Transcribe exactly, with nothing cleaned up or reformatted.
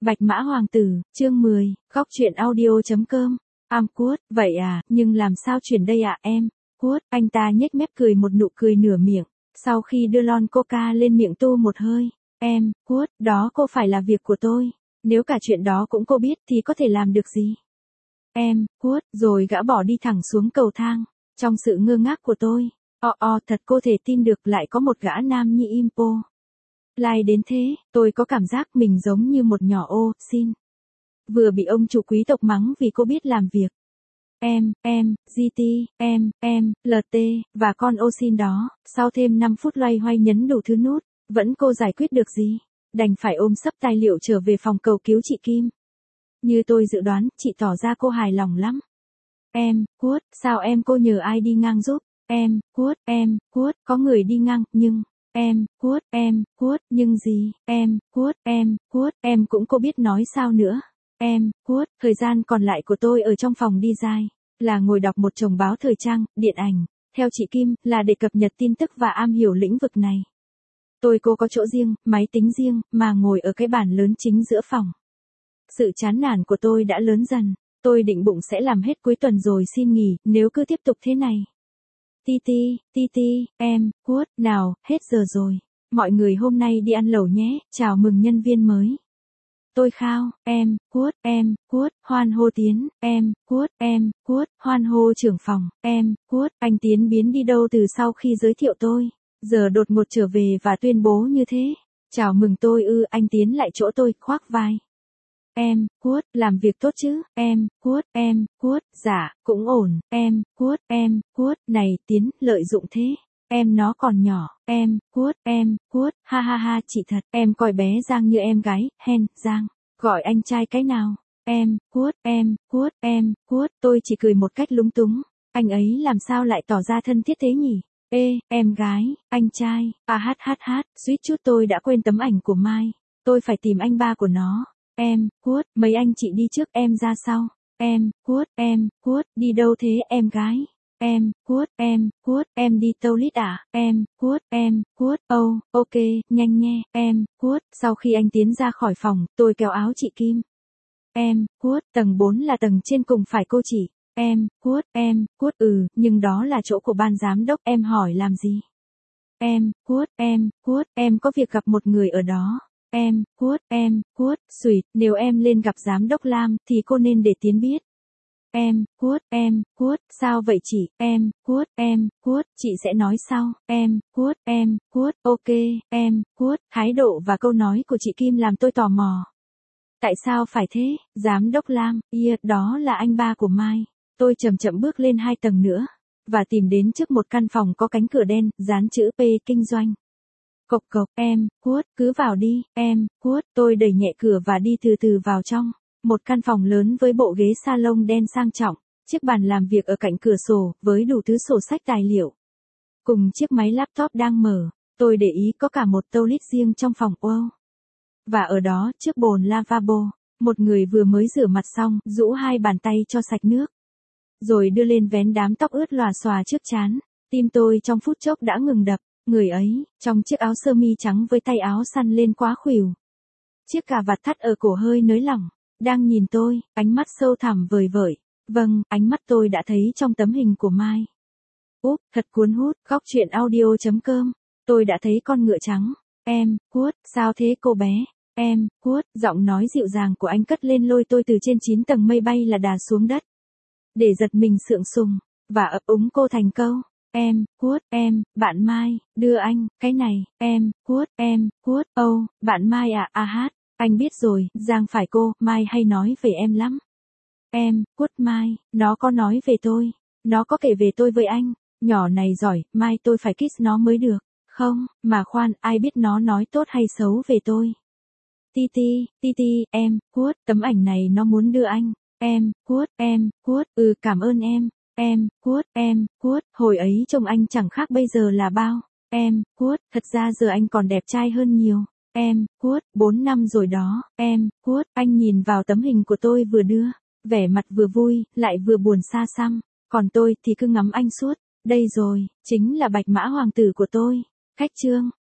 Bạch Mã Hoàng tử, chương mười, góc truyện audio.com. Am Cuốt, vậy à, nhưng làm sao chuyển đây ạ em? Cuốt, anh ta nhếch mép cười một nụ cười nửa miệng, sau khi đưa lon coca lên miệng tu một hơi. Em, Cuốt, đó cô phải là việc của tôi. Nếu cả chuyện đó cũng cô biết thì có thể làm được gì? Em, Cuốt, rồi gã bỏ đi thẳng xuống cầu thang. Trong sự ngơ ngác của tôi, o o thật cô thể tin được lại có một gã nam như Impo. Lai đến thế, tôi có cảm giác mình giống như một nhỏ ô, xin. Vừa bị ông chủ quý tộc mắng vì cô biết làm việc. Em, em, giê tê, em, em, lờ tê, và con ô xin đó, sau thêm năm phút loay hoay nhấn đủ thứ nút, vẫn cô giải quyết được gì? Đành phải ôm sấp tài liệu trở về phòng cầu cứu chị Kim. Như tôi dự đoán, chị tỏ ra cô hài lòng lắm. Em, Cuốt, sao em cô nhờ ai đi ngang giúp? Em, Cuốt, em, Cuốt, có người đi ngang, nhưng... Em, Cuốt, em, Cuốt, nhưng gì? Em, Cuốt, em, Cuốt, em cũng cô biết nói sao nữa. Em, Cuốt, thời gian còn lại của tôi ở trong phòng đi dai, là ngồi đọc một chồng báo thời trang, điện ảnh, theo chị Kim, là để cập nhật tin tức và am hiểu lĩnh vực này. Tôi cô có chỗ riêng, máy tính riêng, mà ngồi ở cái bàn lớn chính giữa phòng. Sự chán nản của tôi đã lớn dần, tôi định bụng sẽ làm hết cuối tuần rồi xin nghỉ, nếu cứ tiếp tục thế này. Titi, Titi, em, Cuốt, nào, hết giờ rồi. Mọi người hôm nay đi ăn lẩu nhé, chào mừng nhân viên mới. Tôi khao, em, Cuốt, em, Cuốt, hoan hô Tiến, em, Cuốt, em, Cuốt, hoan hô trưởng phòng, em, Cuốt, anh Tiến biến đi đâu từ sau khi giới thiệu tôi. Giờ đột ngột trở về và tuyên bố như thế. Chào mừng tôi ư, anh Tiến lại chỗ tôi, khoác vai. Em, Cuốt, làm việc tốt chứ, em, Cuốt, em, Cuốt, dạ, cũng ổn, em, Cuốt, em, Cuốt, này, Tiến, lợi dụng thế, em nó còn nhỏ, em, Cuốt, em, Cuốt, ha ha ha, chị thật, em coi bé Giang như em gái, hen, Giang, gọi anh trai cái nào, em, Cuốt, em, Cuốt, em, Cuốt, tôi chỉ cười một cách lúng túng, anh ấy làm sao lại tỏ ra thân thiết thế nhỉ, ê, em gái, anh trai, à hát hát hát, suýt chút tôi đã quên tấm ảnh của Mai, tôi phải tìm anh ba của nó. Em, Cuốt, mấy anh chị đi trước em ra sau. Em, Cuốt, em, Cuốt, đi đâu thế em gái? Em, Cuốt, em, Cuốt, em đi toilet à? Em, Cuốt, em, Cuốt, oh, ok, nhanh nhé, em, Cuốt, sau khi anh tiến ra khỏi phòng, tôi kéo áo chị Kim. Em, Cuốt, tầng bốn là tầng trên cùng phải cô chị. Em, Cuốt, em, Cuốt, ừ, nhưng đó là chỗ của ban giám đốc, em hỏi làm gì? Em, Cuốt, em, Cuốt, em có việc gặp một người ở đó. Em, Cuốt, em, Cuốt, xùyt, nếu em lên gặp giám đốc Lam, thì cô nên để Tiến biết. Em, Cuốt, em, Cuốt, sao vậy chị, em, Cuốt, em, Cuốt, chị sẽ nói sau, em, Cuốt, em, Cuốt, ok, em, Cuốt, thái độ và câu nói của chị Kim làm tôi tò mò. Tại sao phải thế, giám đốc Lam, yeah, đó là anh ba của Mai. Tôi chậm chậm bước lên hai tầng nữa, và tìm đến trước một căn phòng có cánh cửa đen, dán chữ P kinh doanh. Cộc cộc, em, Cuốt, cứ vào đi, em, Cuốt, tôi đẩy nhẹ cửa và đi từ từ vào trong. Một căn phòng lớn với bộ ghế salon đen sang trọng, chiếc bàn làm việc ở cạnh cửa sổ, với đủ thứ sổ sách tài liệu. Cùng chiếc máy laptop đang mở, tôi để ý có cả một toilet riêng trong phòng, wow. Và ở đó, trước bồn lavabo, một người vừa mới rửa mặt xong, rũ hai bàn tay cho sạch nước. Rồi đưa lên vén đám tóc ướt lòa xòa trước trán, tim tôi trong phút chốc đã ngừng đập. Người ấy, trong chiếc áo sơ mi trắng với tay áo săn lên quá khuỷu. Chiếc cà vạt thắt ở cổ hơi nới lỏng, đang nhìn tôi, ánh mắt sâu thẳm vời vợi. Vâng, ánh mắt tôi đã thấy trong tấm hình của Mai. Úp, thật cuốn hút, góc truyện audio.com. Tôi đã thấy con ngựa trắng. Em, Cuốt, sao thế cô bé? Em, Cuốt, giọng nói dịu dàng của anh cất lên lôi tôi từ trên chín tầng mây bay là đà xuống đất. Để giật mình sượng sùng, và ấp úng cô thành câu. Em, Cuốt, em, bạn Mai, đưa anh, cái này, em, Cuốt, em, Cuốt, âu, oh, bạn Mai à, à hát, anh biết rồi, Giang phải cô, Mai hay nói về em lắm. Em, Cuốt Mai, nó có nói về tôi, nó có kể về tôi với anh, nhỏ này giỏi, Mai tôi phải kiss nó mới được, không, mà khoan, ai biết nó nói tốt hay xấu về tôi. Titi, Titi, em, Cuốt, tấm ảnh này nó muốn đưa anh, em, Cuốt, em, Cuốt, ừ cảm ơn em. Em, Cuốt, em, Cuốt, hồi ấy trông anh chẳng khác bây giờ là bao. Em, Cuốt, thật ra giờ anh còn đẹp trai hơn nhiều. Em, Cuốt, bốn năm rồi đó. Em, Cuốt, anh nhìn vào tấm hình của tôi vừa đưa, vẻ mặt vừa vui, lại vừa buồn xa xăm. Còn tôi thì cứ ngắm anh suốt. Đây rồi, chính là Bạch Mã Hoàng tử của tôi. Khách chương.